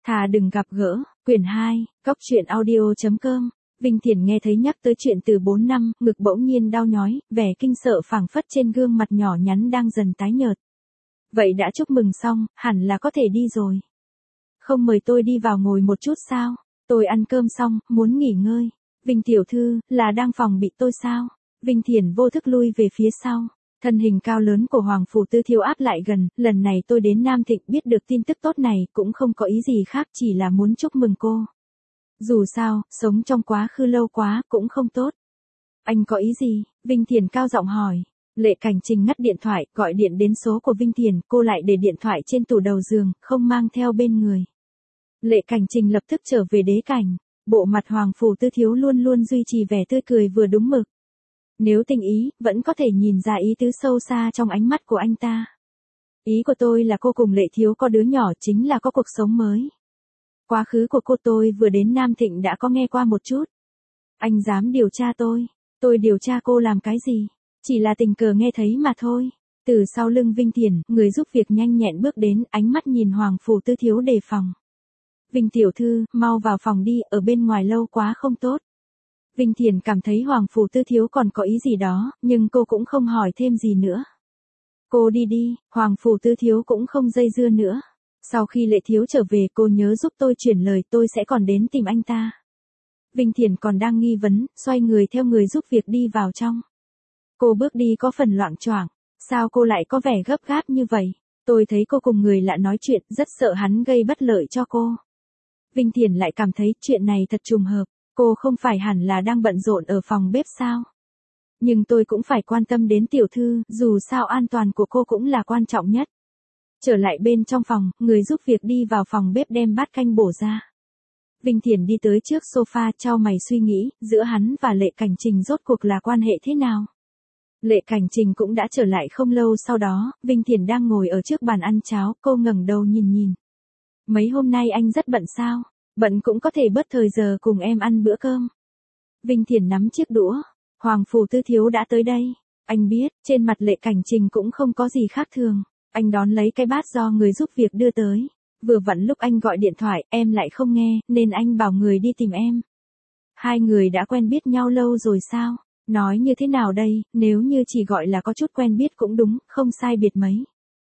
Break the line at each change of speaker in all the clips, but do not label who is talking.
Thà đừng gặp gỡ, quyển 2, Cóc truyện audio.com. Vinh Thiển nghe thấy nhắc tới chuyện từ 4 năm, ngực bỗng nhiên đau nhói, vẻ kinh sợ phảng phất trên gương mặt nhỏ nhắn đang dần tái nhợt. Vậy đã chúc mừng xong, hẳn là có thể đi rồi. Không mời tôi đi vào ngồi một chút sao? Tôi ăn cơm xong, muốn nghỉ ngơi. Vinh tiểu thư, là đang phòng bị tôi sao? Vinh Thiển vô thức lui về phía sau. Thân hình cao lớn của Hoàng Phủ Tư Thiếu áp lại gần, lần này tôi đến Nam Thịnh biết được tin tức tốt này cũng không có ý gì khác, chỉ là muốn chúc mừng cô. Dù sao, sống trong quá khứ lâu quá cũng không tốt. Anh có ý gì? Vinh Thiển cao giọng hỏi. Lệ Cảnh Trình ngắt điện thoại, gọi điện đến số của Vinh Thiển, cô lại để điện thoại trên tủ đầu giường, không mang theo bên người. Lệ Cảnh Trình lập tức trở về đế cảnh. Bộ mặt Hoàng Phủ Tư Thiếu luôn luôn duy trì vẻ tươi cười vừa đúng mực. Nếu tình ý, vẫn có thể nhìn ra ý tứ sâu xa trong ánh mắt của anh ta. Ý của tôi là cô cùng Lệ thiếu có đứa nhỏ, chính là có cuộc sống mới. Quá khứ của cô tôi vừa đến Nam Thịnh đã có nghe qua một chút. Anh dám điều tra tôi điều tra cô làm cái gì? Chỉ là tình cờ nghe thấy mà thôi. Từ sau lưng Vinh Thiển, người giúp việc nhanh nhẹn bước đến, ánh mắt nhìn Hoàng Phủ Tư Thiếu đề phòng. Vinh tiểu thư, mau vào phòng đi, ở bên ngoài lâu quá không tốt. Vinh Thiển cảm thấy Hoàng Phủ Tư Thiếu còn có ý gì đó, nhưng cô cũng không hỏi thêm gì nữa. Cô đi đi, Hoàng Phủ Tư Thiếu cũng không dây dưa nữa. Sau khi Lệ thiếu trở về, cô nhớ giúp tôi chuyển lời, tôi sẽ còn đến tìm anh ta. Vinh Thiển còn đang nghi vấn, xoay người theo người giúp việc đi vào trong. Cô bước đi có phần loạng choạng, sao cô lại có vẻ gấp gáp như vậy? Tôi thấy cô cùng người lạ nói chuyện, rất sợ hắn gây bất lợi cho cô. Vinh Thiển lại cảm thấy chuyện này thật trùng hợp. Cô không phải hẳn là đang bận rộn ở phòng bếp sao? Nhưng tôi cũng phải quan tâm đến tiểu thư, dù sao an toàn của cô cũng là quan trọng nhất. Trở lại bên trong phòng, người giúp việc đi vào phòng bếp đem bát canh bổ ra. Vinh Thiển đi tới trước sofa, chau mày suy nghĩ, giữa hắn và Lệ Cảnh Trình rốt cuộc là quan hệ thế nào? Lệ Cảnh Trình cũng đã trở lại không lâu sau đó, Vinh Thiển đang ngồi ở trước bàn ăn cháo, cô ngẩng đầu nhìn. Mấy hôm nay anh rất bận sao? Bận cũng có thể bớt thời giờ cùng em ăn bữa cơm. Vinh Thiển nắm chiếc đũa. Hoàng Phủ Tư Thiếu đã tới đây. Anh biết, trên mặt Lệ Cảnh Trình cũng không có gì khác thường. Anh đón lấy cái bát do người giúp việc đưa tới. Vừa vặn lúc anh gọi điện thoại, em lại không nghe, nên anh bảo người đi tìm em. Hai người đã quen biết nhau lâu rồi sao? Nói như thế nào đây, nếu như chỉ gọi là có chút quen biết cũng đúng, không sai biệt mấy.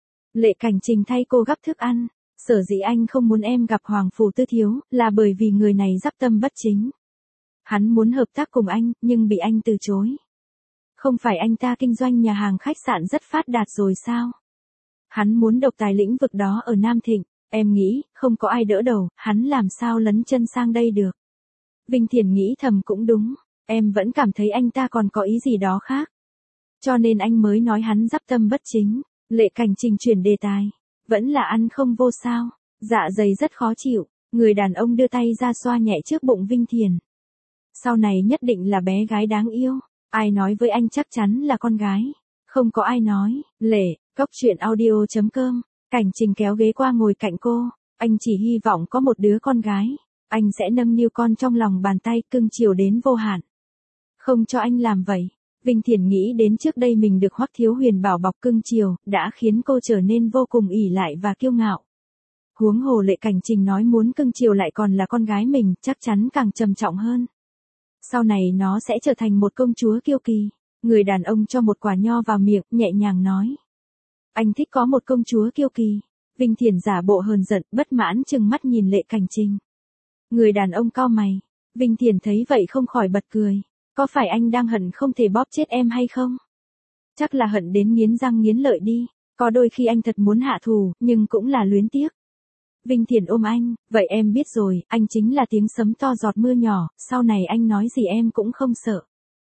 Lệ Cảnh Trình thay cô gắp thức ăn. Sở dĩ anh không muốn em gặp Hoàng Phủ Tư Thiếu, là bởi vì người này dắp tâm bất chính. Hắn muốn hợp tác cùng anh, nhưng bị anh từ chối. Không phải anh ta kinh doanh nhà hàng khách sạn rất phát đạt rồi sao? Hắn muốn độc tài lĩnh vực đó ở Nam Thịnh, em nghĩ, không có ai đỡ đầu, hắn làm sao lấn chân sang đây được. Vinh Thiển nghĩ thầm cũng đúng, em vẫn cảm thấy anh ta còn có ý gì đó khác. Cho nên anh mới nói hắn dắp tâm bất chính. Lệ Cảnh Trình chuyển đề tài. Vẫn là ăn không vô sao, dạ dày rất khó chịu, người đàn ông đưa tay ra xoa nhẹ trước bụng Vinh Thiển. Sau này nhất định là bé gái đáng yêu, ai nói với anh chắc chắn là con gái, không có ai nói. Lệ, Cóc truyện audio.com, Cảnh Trình kéo ghế qua ngồi cạnh cô, anh chỉ hy vọng có một đứa con gái, anh sẽ nâng niu con trong lòng bàn tay cưng chiều đến vô hạn. Không cho anh làm vậy. Vinh Thiển nghĩ đến trước đây mình được Hoắc Thiếu Huyền bảo bọc cưng chiều, đã khiến cô trở nên vô cùng ỷ lại và kiêu ngạo. Huống hồ Lệ Cảnh Trình nói muốn cưng chiều lại còn là con gái mình, chắc chắn càng trầm trọng hơn. Sau này nó sẽ trở thành một công chúa kiêu kỳ. Người đàn ông cho một quả nho vào miệng, nhẹ nhàng nói. Anh thích có một công chúa kiêu kỳ. Vinh Thiển giả bộ hờn giận, bất mãn trừng mắt nhìn Lệ Cảnh Trình. Người đàn ông cau mày. Vinh Thiển thấy vậy không khỏi bật cười. Có phải anh đang hận không thể bóp chết em hay không? Chắc là hận đến nghiến răng nghiến lợi đi. Có đôi khi anh thật muốn hạ thù, nhưng cũng là luyến tiếc. Vinh Thiển ôm anh, vậy em biết rồi, anh chính là tiếng sấm to giọt mưa nhỏ, sau này anh nói gì em cũng không sợ.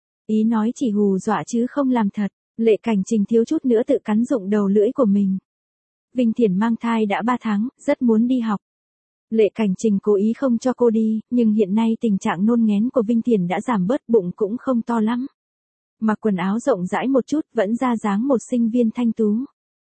Ý nói chỉ hù dọa chứ không làm thật. Lệ Cảnh Trình thiếu chút nữa tự cắn rụng đầu lưỡi của mình. Vinh Thiển mang thai đã 3 tháng, rất muốn đi học. Lệ Cảnh Trình cố ý không cho cô đi, nhưng hiện nay tình trạng nôn nghén của Vinh Thiển đã giảm bớt, bụng cũng không to lắm. Mặc quần áo rộng rãi một chút, vẫn ra dáng một sinh viên thanh tú.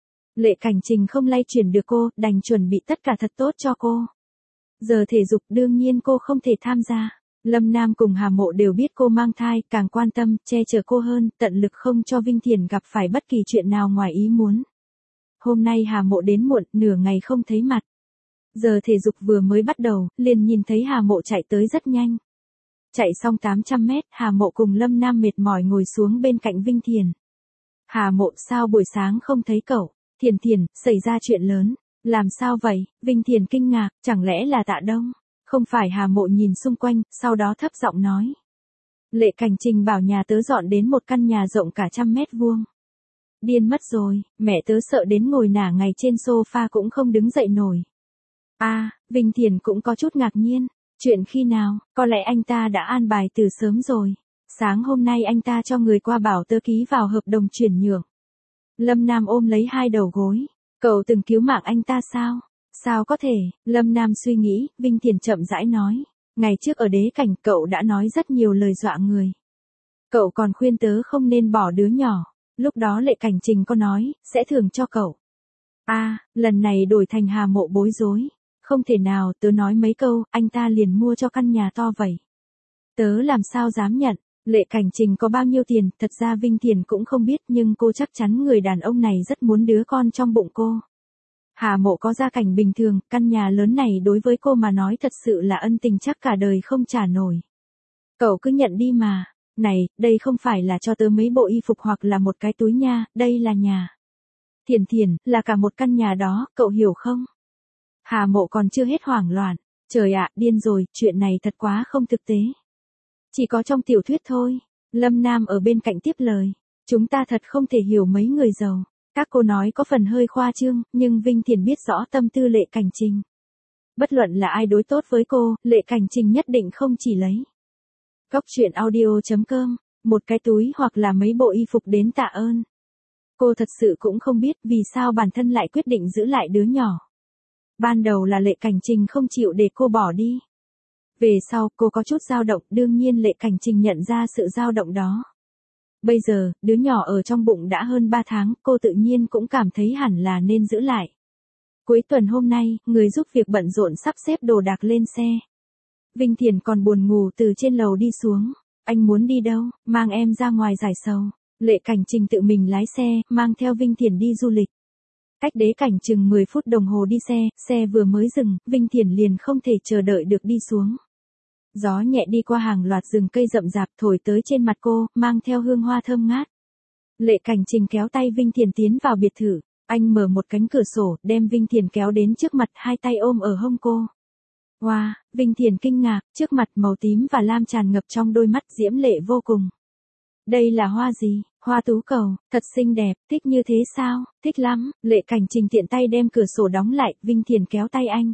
Lệ Cảnh Trình không lay chuyển được cô, đành chuẩn bị tất cả thật tốt cho cô. Giờ thể dục đương nhiên cô không thể tham gia. Lâm Nam cùng Hà Mộ đều biết cô mang thai, càng quan tâm, che chở cô hơn, tận lực không cho Vinh Thiển gặp phải bất kỳ chuyện nào ngoài ý muốn. Hôm nay Hà Mộ đến muộn, nửa ngày không thấy mặt. Giờ thể dục vừa mới bắt đầu, liền nhìn thấy Hà Mộ chạy tới rất nhanh. Chạy xong 800 mét, Hà Mộ cùng Lâm Nam mệt mỏi ngồi xuống bên cạnh Vinh Thiền. Hà Mộ, sao buổi sáng không thấy cậu? Thiền Thiền, xảy ra chuyện lớn. Làm sao vậy? Vinh Thiền kinh ngạc, chẳng lẽ là Tạ Đông? Không phải. Hà Mộ nhìn xung quanh, sau đó thấp giọng nói. Lệ Cảnh Trình bảo nhà tớ dọn đến một căn nhà rộng cả 100 m². Điên mất rồi, mẹ tớ sợ đến ngồi nả ngày trên sofa cũng không đứng dậy nổi. Vinh Thiền cũng có chút ngạc nhiên. Chuyện khi nào? Có lẽ anh ta đã an bài từ sớm rồi. Sáng hôm nay anh ta cho người qua bảo tớ ký vào hợp đồng chuyển nhượng. Lâm Nam ôm lấy hai đầu gối. Cậu từng cứu mạng anh ta sao? Sao có thể? Lâm Nam suy nghĩ, Vinh Thiền chậm rãi nói. Ngày trước ở đế cảnh cậu đã nói rất nhiều lời dọa người. Cậu còn khuyên tớ không nên bỏ đứa nhỏ. Lúc đó Lệ Cảnh Trình có nói, sẽ thưởng cho cậu. Lần này đổi thành Hà Mộ bối rối. Không thể nào, tớ nói mấy câu, anh ta liền mua cho căn nhà to vậy. Tớ làm sao dám nhận, Lệ Cảnh Trình có bao nhiêu tiền, thật ra Vinh Thiền cũng không biết nhưng cô chắc chắn người đàn ông này rất muốn đứa con trong bụng cô. Hà Mộ có gia cảnh bình thường, căn nhà lớn này đối với cô mà nói thật sự là ân tình chắc cả đời không trả nổi. Cậu cứ nhận đi mà, này, đây không phải là cho tớ mấy bộ y phục hoặc là một cái túi nha, đây là nhà. Thiền Thiền, là cả một căn nhà đó, cậu hiểu không? Hà Mộ còn chưa hết hoảng loạn. Trời ạ, điên rồi, chuyện này thật quá không thực tế. Chỉ có trong tiểu thuyết thôi. Lâm Nam ở bên cạnh tiếp lời. Chúng ta thật không thể hiểu mấy người giàu. Các cô nói có phần hơi khoa trương, nhưng Vinh Thiền biết rõ tâm tư Lệ Cảnh Trình. Bất luận là ai đối tốt với cô, Lệ Cảnh Trình nhất định không chỉ lấy. Góc truyện audio.com, một cái túi hoặc là mấy bộ y phục đến tạ ơn. Cô thật sự cũng không biết vì sao bản thân lại quyết định giữ lại đứa nhỏ. Ban đầu là Lệ Cảnh Trình không chịu để cô bỏ đi. Về sau, cô có chút dao động, đương nhiên Lệ Cảnh Trình nhận ra sự dao động đó. Bây giờ, đứa nhỏ ở trong bụng đã hơn 3 tháng, cô tự nhiên cũng cảm thấy hẳn là nên giữ lại. Cuối tuần hôm nay, người giúp việc bận rộn sắp xếp đồ đạc lên xe. Vinh Thiền còn buồn ngủ từ trên lầu đi xuống. Anh muốn đi đâu? Mang em ra ngoài giải sầu. Lệ Cảnh Trình tự mình lái xe, mang theo Vinh Thiền đi du lịch. Cách đế cảnh chừng 10 phút đồng hồ đi xe vừa mới dừng, Vinh Thiền liền không thể chờ đợi được đi xuống. Gió nhẹ đi qua hàng loạt rừng cây rậm rạp thổi tới trên mặt cô, mang theo hương hoa thơm ngát. Lệ Cảnh Trình kéo tay Vinh Thiền tiến vào biệt thự, anh mở một cánh cửa sổ, đem Vinh Thiền kéo đến trước mặt, hai tay ôm ở hông cô. Wow, Vinh Thiền kinh ngạc, trước mặt màu tím và lam tràn ngập trong đôi mắt diễm lệ vô cùng. Đây là hoa gì? Hoa tú cầu, thật xinh đẹp, thích như thế sao? Thích lắm. Lệ Cảnh Trình tiện tay đem cửa sổ đóng lại, Vinh Thiền kéo tay anh.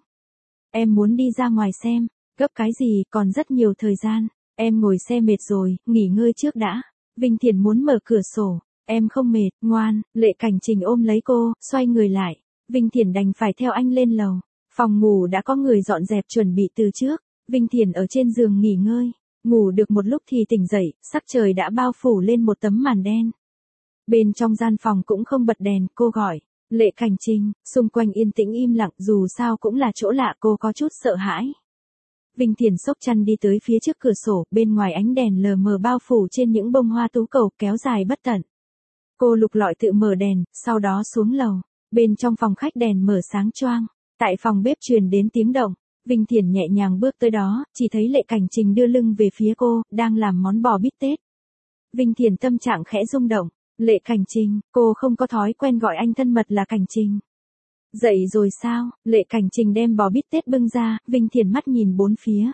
Em muốn đi ra ngoài xem. Gấp cái gì, còn rất nhiều thời gian. Em ngồi xe mệt rồi, nghỉ ngơi trước đã. Vinh Thiền muốn mở cửa sổ. Em không mệt, ngoan. Lệ Cảnh Trình ôm lấy cô, xoay người lại. Vinh Thiền đành phải theo anh lên lầu. Phòng ngủ đã có người dọn dẹp chuẩn bị từ trước. Vinh Thiền ở trên giường nghỉ ngơi. Ngủ được một lúc thì tỉnh dậy, sắc trời đã bao phủ lên một tấm màn đen. Bên trong gian phòng cũng không bật đèn, cô gọi. Lệ Cảnh Trình, xung quanh yên tĩnh im lặng, dù sao cũng là chỗ lạ, cô có chút sợ hãi. Vinh Thiền xốc chăn đi tới phía trước cửa sổ, bên ngoài ánh đèn lờ mờ bao phủ trên những bông hoa tú cầu kéo dài bất tận. Cô lục lọi tự mở đèn, sau đó xuống lầu. Bên trong phòng khách đèn mở sáng choang. Tại phòng bếp truyền đến tiếng động. Vinh Thiền nhẹ nhàng bước tới đó, chỉ thấy Lệ Cảnh Trình đưa lưng về phía cô, đang làm món bò bít tết. Vinh Thiền tâm trạng khẽ rung động. Lệ Cảnh Trình, cô không có thói quen gọi anh thân mật là Cảnh Trình. Dậy rồi sao? Lệ Cảnh Trình đem bò bít tết bưng ra, Vinh Thiền mắt nhìn bốn phía.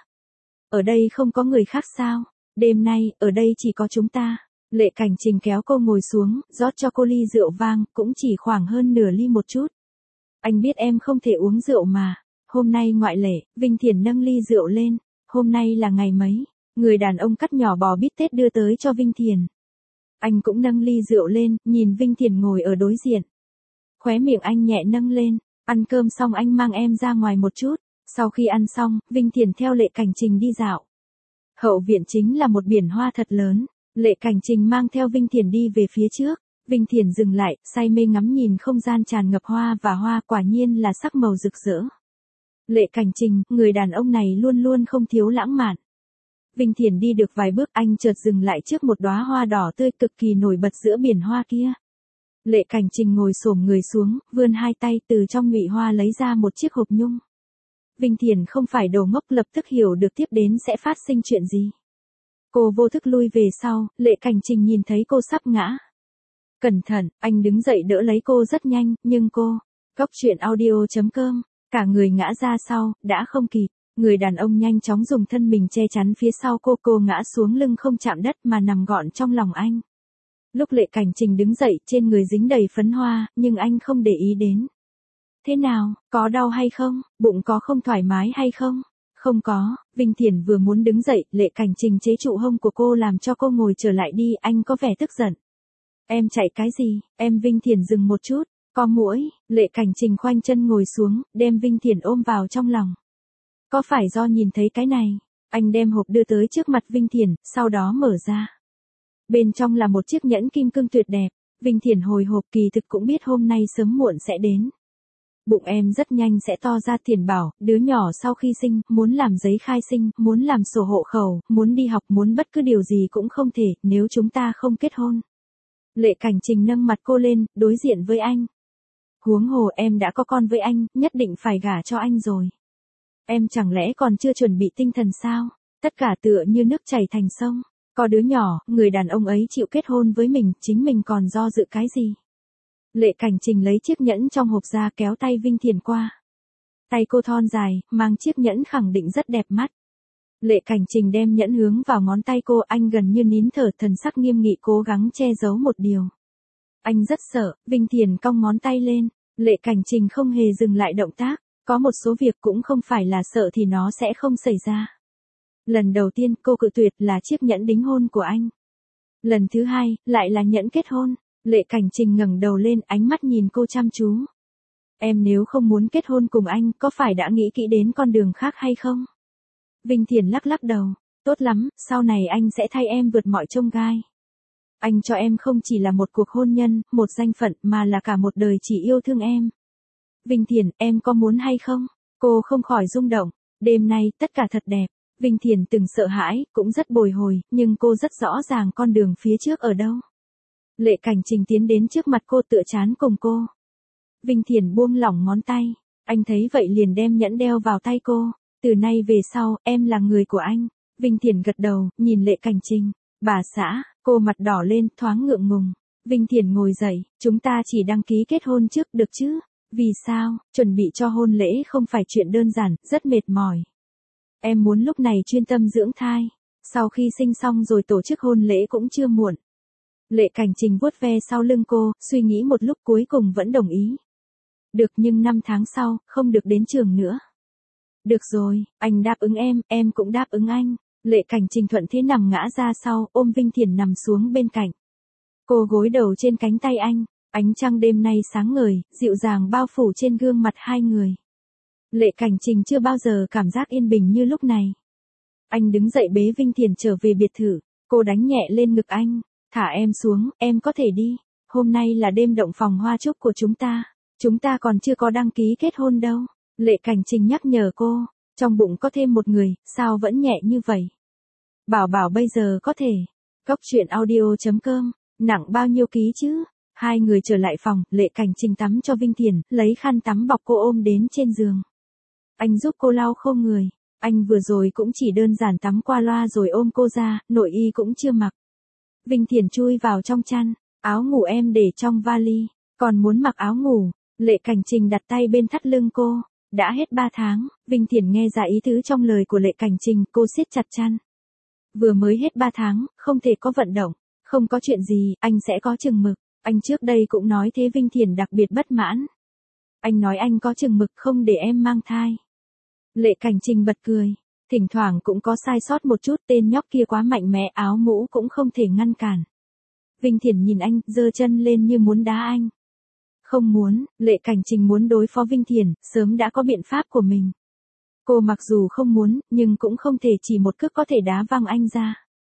Ở đây không có người khác sao? Đêm nay, ở đây chỉ có chúng ta. Lệ Cảnh Trình kéo cô ngồi xuống, rót cho cô ly rượu vang, cũng chỉ khoảng hơn nửa ly một chút. Anh biết em không thể uống rượu mà. Hôm nay ngoại lệ, Vinh Thiền nâng ly rượu lên. Hôm nay là ngày mấy? Người đàn ông cắt nhỏ bò bít tết đưa tới cho Vinh Thiền. Anh cũng nâng ly rượu lên, nhìn Vinh Thiền ngồi ở đối diện. Khóe miệng anh nhẹ nâng lên. Ăn cơm xong anh mang em ra ngoài một chút. Sau khi ăn xong, Vinh Thiền theo Lệ Cảnh Trình đi dạo. Hậu viện chính là một biển hoa thật lớn. Lệ Cảnh Trình mang theo Vinh Thiền đi về phía trước. Vinh Thiền dừng lại, say mê ngắm nhìn không gian tràn ngập hoa và hoa, quả nhiên là sắc màu rực rỡ. Lệ Cảnh Trình, người đàn ông này luôn luôn không thiếu lãng mạn. Vinh Thiền đi được vài bước, anh chợt dừng lại trước một đóa hoa đỏ tươi cực kỳ nổi bật giữa biển hoa kia. Lệ Cảnh Trình ngồi xổm người xuống, vươn hai tay từ trong nhụy hoa lấy ra một chiếc hộp nhung. Vinh Thiền không phải đồ ngốc, lập tức hiểu được tiếp đến sẽ phát sinh chuyện gì. Cô vô thức lui về sau, Lệ Cảnh Trình nhìn thấy cô sắp ngã. Cẩn thận, anh đứng dậy đỡ lấy cô rất nhanh, nhưng cô, Cóc truyện audio.com, cả người ngã ra sau, đã không kịp. Người đàn ông nhanh chóng dùng thân mình che chắn phía sau cô ngã xuống lưng không chạm đất mà nằm gọn trong lòng anh. Lúc Lệ Cảnh Trình đứng dậy, trên người dính đầy phấn hoa, nhưng anh không để ý đến. Thế nào, có đau hay không, bụng có không thoải mái hay không? Không có, Vinh Thiền vừa muốn đứng dậy, Lệ Cảnh Trình chế trụ hông của cô làm cho cô ngồi trở lại đi, anh có vẻ tức giận. Em chạy cái gì, em Vinh Thiền dừng một chút, có muỗi, Lệ Cảnh Trình khoanh chân ngồi xuống, đem Vinh Thiền ôm vào trong lòng. Có phải do nhìn thấy cái này, anh đem hộp đưa tới trước mặt Vinh Thiền, sau đó mở ra. Bên trong là một chiếc nhẫn kim cương tuyệt đẹp, Vinh Thiền hồi hộp kỳ thực cũng biết hôm nay sớm muộn sẽ đến. Bụng em rất nhanh sẽ to ra, Thiền bảo, đứa nhỏ sau khi sinh, muốn làm giấy khai sinh, muốn làm sổ hộ khẩu, muốn đi học, muốn bất cứ điều gì cũng không thể, nếu chúng ta không kết hôn. Lệ Cảnh Trình nâng mặt cô lên, đối diện với anh. Huống hồ em đã có con với anh, nhất định phải gả cho anh rồi. Em chẳng lẽ còn chưa chuẩn bị tinh thần sao? Tất cả tựa như nước chảy thành sông. Có đứa nhỏ, người đàn ông ấy chịu kết hôn với mình, chính mình còn do dự cái gì? Lệ Cảnh Trình lấy chiếc nhẫn trong hộp ra, kéo tay Vinh Thiền qua. Tay cô thon dài, mang chiếc nhẫn khẳng định rất đẹp mắt. Lệ Cảnh Trình đem nhẫn hướng vào ngón tay cô, anh gần như nín thở, thần sắc nghiêm nghị cố gắng che giấu một điều. Anh rất sợ, Vinh Thiền cong ngón tay lên, Lệ Cảnh Trình không hề dừng lại động tác, có một số việc cũng không phải là sợ thì nó sẽ không xảy ra. Lần đầu tiên cô cự tuyệt là chiếc nhẫn đính hôn của anh. Lần thứ hai, lại là nhẫn kết hôn. Lệ Cảnh Trình ngẩng đầu lên, ánh mắt nhìn cô chăm chú. Em nếu không muốn kết hôn cùng anh, có phải đã nghĩ kỹ đến con đường khác hay không? Vinh Thiền lắc lắc đầu, tốt lắm, sau này anh sẽ thay em vượt mọi chông gai. Anh cho em không chỉ là một cuộc hôn nhân, một danh phận, mà là cả một đời chỉ yêu thương em. Vinh Thiền, em có muốn hay không? Cô không khỏi rung động, đêm nay, tất cả thật đẹp. Vinh Thiền từng sợ hãi, cũng rất bồi hồi, nhưng cô rất rõ ràng con đường phía trước ở đâu. Lệ Cảnh Trình tiến đến trước mặt cô, tựa trán cùng cô. Vinh Thiền buông lỏng ngón tay, anh thấy vậy liền đem nhẫn đeo vào tay cô. Từ nay về sau, em là người của anh. Vinh Thiền gật đầu, nhìn Lệ Cảnh Trình. Bà xã, cô mặt đỏ lên, thoáng ngượng ngùng. Vinh Thiền ngồi dậy, chúng ta chỉ đăng ký kết hôn trước được chứ? Vì sao, chuẩn bị cho hôn lễ không phải chuyện đơn giản, rất mệt mỏi. Em muốn lúc này chuyên tâm dưỡng thai. Sau khi sinh xong rồi tổ chức hôn lễ cũng chưa muộn. Lệ Cảnh Trình vuốt ve sau lưng cô, suy nghĩ một lúc cuối cùng vẫn đồng ý. Được, nhưng 5 tháng sau, không được đến trường nữa. Được rồi, anh đáp ứng em cũng đáp ứng anh. Lệ Cảnh Trình thuận thế nằm ngã ra sau, ôm Vinh Thiền nằm xuống bên cạnh. Cô gối đầu trên cánh tay anh, ánh trăng đêm nay sáng ngời, dịu dàng bao phủ trên gương mặt hai người. Lệ Cảnh Trình chưa bao giờ cảm giác yên bình như lúc này. Anh đứng dậy bế Vinh Thiền trở về biệt thự, cô đánh nhẹ lên ngực anh. Thả em xuống, em có thể đi. Hôm nay là đêm động phòng hoa chúc của chúng ta. Chúng ta còn chưa có đăng ký kết hôn đâu. Lệ Cảnh Trình nhắc nhở cô. Trong bụng có thêm một người, sao vẫn nhẹ như vậy? Bảo bảo bây giờ có thể. Cóc truyện audio.com. Nặng bao nhiêu ký chứ? Hai người trở lại phòng, Lệ Cảnh Trình tắm cho Vinh Thiền, lấy khăn tắm bọc cô ôm đến trên giường. Anh giúp cô lau khô người. Anh vừa rồi cũng chỉ đơn giản tắm qua loa rồi ôm cô ra, nội y cũng chưa mặc. Vinh Thiền chui vào trong chăn, áo ngủ em để trong vali, còn muốn mặc áo ngủ. Lệ Cảnh Trình đặt tay bên thắt lưng cô. Đã hết 3 tháng, Vinh Thiền nghe ra ý tứ trong lời của Lệ Cảnh Trình, cô siết chặt chăn. Vừa mới hết 3 tháng, không thể có vận động, không có chuyện gì, anh sẽ có chừng mực. Anh trước đây cũng nói thế. Vinh Thiền đặc biệt bất mãn. Anh nói anh có chừng mực không để em mang thai. Lệ Cảnh Trình bật cười. Thỉnh thoảng cũng có sai sót một chút, tên nhóc kia quá mạnh mẽ, áo mũ cũng không thể ngăn cản. Vinh Thiền nhìn anh, giơ chân lên như muốn đá anh. Không muốn, Lệ Cảnh Trình muốn đối phó Vinh Thiền, sớm đã có biện pháp của mình. Cô mặc dù không muốn, nhưng cũng không thể chỉ một cước có thể đá văng anh ra.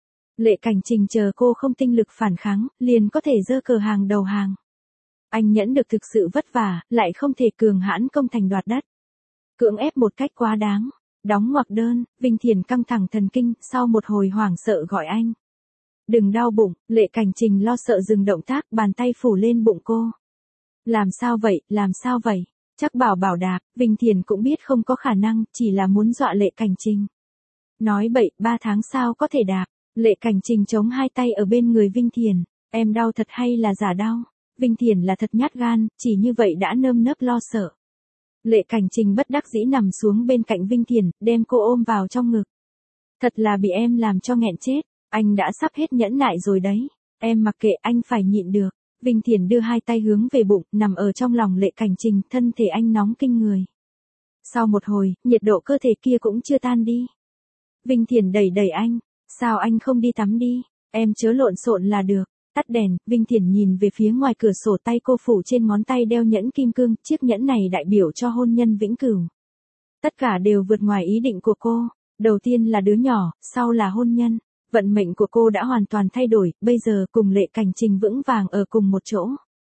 Lệ Cảnh Trình chờ cô không tinh lực phản kháng, liền có thể giơ cờ hàng đầu hàng. Anh nhẫn được thực sự vất vả, lại không thể cường hãn công thành đoạt đất. Cưỡng ép một cách quá đáng. Đóng ngoặc đơn, Vinh Thiền căng thẳng thần kinh, sau một hồi hoảng sợ gọi anh. Đừng đau bụng, Lệ Cảnh Trình lo sợ dừng động tác, bàn tay phủ lên bụng cô. Làm sao vậy, làm sao vậy? Chắc bảo bảo đạp, Vinh Thiền cũng biết không có khả năng, chỉ là muốn dọa Lệ Cảnh Trình. Nói bậy, 3 tháng sao có thể đạp. Lệ Cảnh Trình chống hai tay ở bên người Vinh Thiền. Em đau thật hay là giả đau? Vinh Thiền là thật nhát gan, chỉ như vậy đã nơm nớp lo sợ. Lệ Cảnh Trình bất đắc dĩ nằm xuống bên cạnh Vinh Thiền, đem cô ôm vào trong ngực. Thật là bị em làm cho nghẹn chết, anh đã sắp hết nhẫn nại rồi đấy. Em mặc kệ, anh phải nhịn được. Vinh Thiền đưa hai tay hướng về bụng, nằm ở trong lòng Lệ Cảnh Trình, thân thể anh nóng kinh người. Sau một hồi, nhiệt độ cơ thể kia cũng chưa tan đi. Vinh Thiền đẩy đẩy anh, sao anh không đi tắm đi, em chớ lộn xộn là được. Tắt đèn, Vinh Thiền nhìn về phía ngoài cửa sổ, tay cô phủ trên ngón tay đeo nhẫn kim cương, chiếc nhẫn này đại biểu cho hôn nhân vĩnh cửu. Tất cả đều vượt ngoài ý định của cô, đầu tiên là đứa nhỏ, sau là hôn nhân. Vận mệnh của cô đã hoàn toàn thay đổi, bây giờ cùng Lệ Cảnh Trình vững vàng ở cùng một chỗ.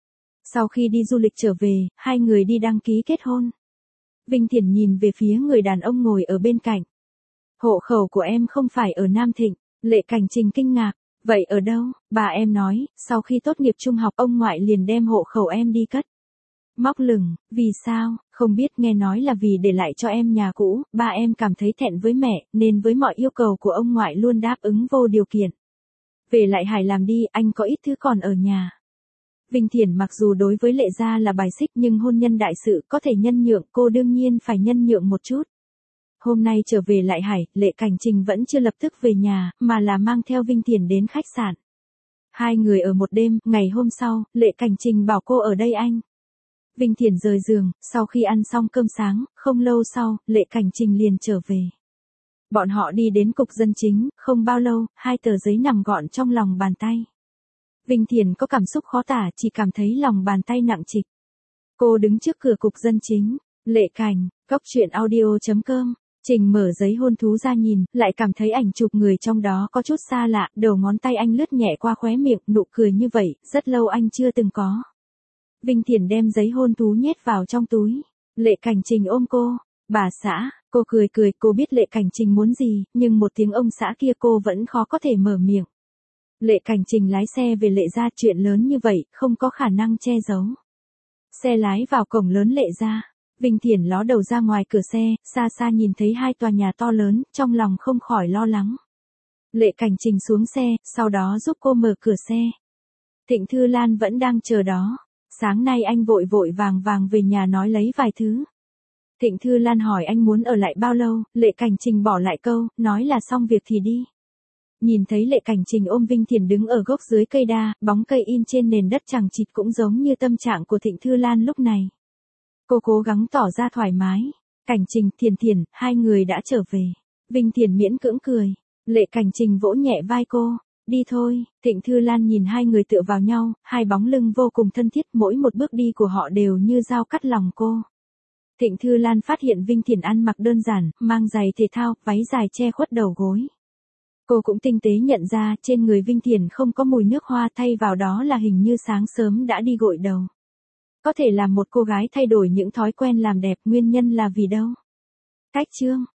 Sau khi đi du lịch trở về, hai người đi đăng ký kết hôn. Vinh Thiền nhìn về phía người đàn ông ngồi ở bên cạnh. Hộ khẩu của em không phải ở Nam Thịnh. Lệ Cảnh Trình kinh ngạc. Vậy ở đâu? Bà em nói, sau khi tốt nghiệp trung học ông ngoại liền đem hộ khẩu em đi cất. Móc lửng, vì sao? Không biết, nghe nói là vì để lại cho em nhà cũ, ba em cảm thấy thẹn với mẹ, nên với mọi yêu cầu của ông ngoại luôn đáp ứng vô điều kiện. Về lại Hải làm đi, anh có ít thứ còn ở nhà. Vinh Thiền mặc dù đối với Lệ gia là bài xích nhưng hôn nhân đại sự có thể nhân nhượng, cô đương nhiên phải nhân nhượng một chút. Hôm nay trở về lại Hải, Lệ Cảnh Trình vẫn chưa lập tức về nhà, mà là mang theo Vinh Thiền đến khách sạn. Hai người ở một đêm, ngày hôm sau, Lệ Cảnh Trình bảo cô ở đây anh. Vinh Thiền rời giường, sau khi ăn xong cơm sáng, không lâu sau, Lệ Cảnh Trình liền trở về. Bọn họ đi đến cục dân chính, không bao lâu, hai tờ giấy nằm gọn trong lòng bàn tay. Vinh Thiền có cảm xúc khó tả, chỉ cảm thấy lòng bàn tay nặng trịch. Cô đứng trước cửa cục dân chính. Lệ Cảnh, coctruyện.audio.com. Trình mở giấy hôn thú ra nhìn, lại cảm thấy ảnh chụp người trong đó có chút xa lạ, đầu ngón tay anh lướt nhẹ qua khóe miệng, nụ cười như vậy, rất lâu anh chưa từng có. Vinh Thiền đem giấy hôn thú nhét vào trong túi. Lệ Cảnh Trình ôm cô. Bà xã, cô cười cười, cô biết Lệ Cảnh Trình muốn gì, nhưng một tiếng ông xã kia cô vẫn khó có thể mở miệng. Lệ Cảnh Trình lái xe về Lệ gia, chuyện lớn như vậy, không có khả năng che giấu. Xe lái vào cổng lớn Lệ gia. Vinh Thiền ló đầu ra ngoài cửa xe, xa xa nhìn thấy hai tòa nhà to lớn, trong lòng không khỏi lo lắng. Lệ Cảnh Trình xuống xe, sau đó giúp cô mở cửa xe. Thịnh Thư Lan vẫn đang chờ đó. Sáng nay anh vội vội vàng vàng về nhà nói lấy vài thứ. Thịnh Thư Lan hỏi anh muốn ở lại bao lâu, Lệ Cảnh Trình bỏ lại câu, nói là xong việc thì đi. Nhìn thấy Lệ Cảnh Trình ôm Vinh Thiền đứng ở gốc dưới cây đa, bóng cây in trên nền đất chằng chịt cũng giống như tâm trạng của Thịnh Thư Lan lúc này. Cô cố gắng tỏ ra thoải mái. Cảnh Trình, Thiền, hai người đã trở về. Vinh Thiền miễn cưỡng cười. Lệ Cảnh Trình vỗ nhẹ vai cô. Đi thôi. Thịnh Thư Lan nhìn hai người tựa vào nhau, hai bóng lưng vô cùng thân thiết, mỗi một bước đi của họ đều như dao cắt lòng cô. Thịnh Thư Lan phát hiện Vinh Thiền ăn mặc đơn giản, mang giày thể thao, váy dài che khuất đầu gối. Cô cũng tinh tế nhận ra trên người Vinh Thiền không có mùi nước hoa, thay vào đó là hình như sáng sớm đã đi gội đầu. Có thể làm một cô gái thay đổi những thói quen làm đẹp, nguyên nhân là vì đâu? Cách chương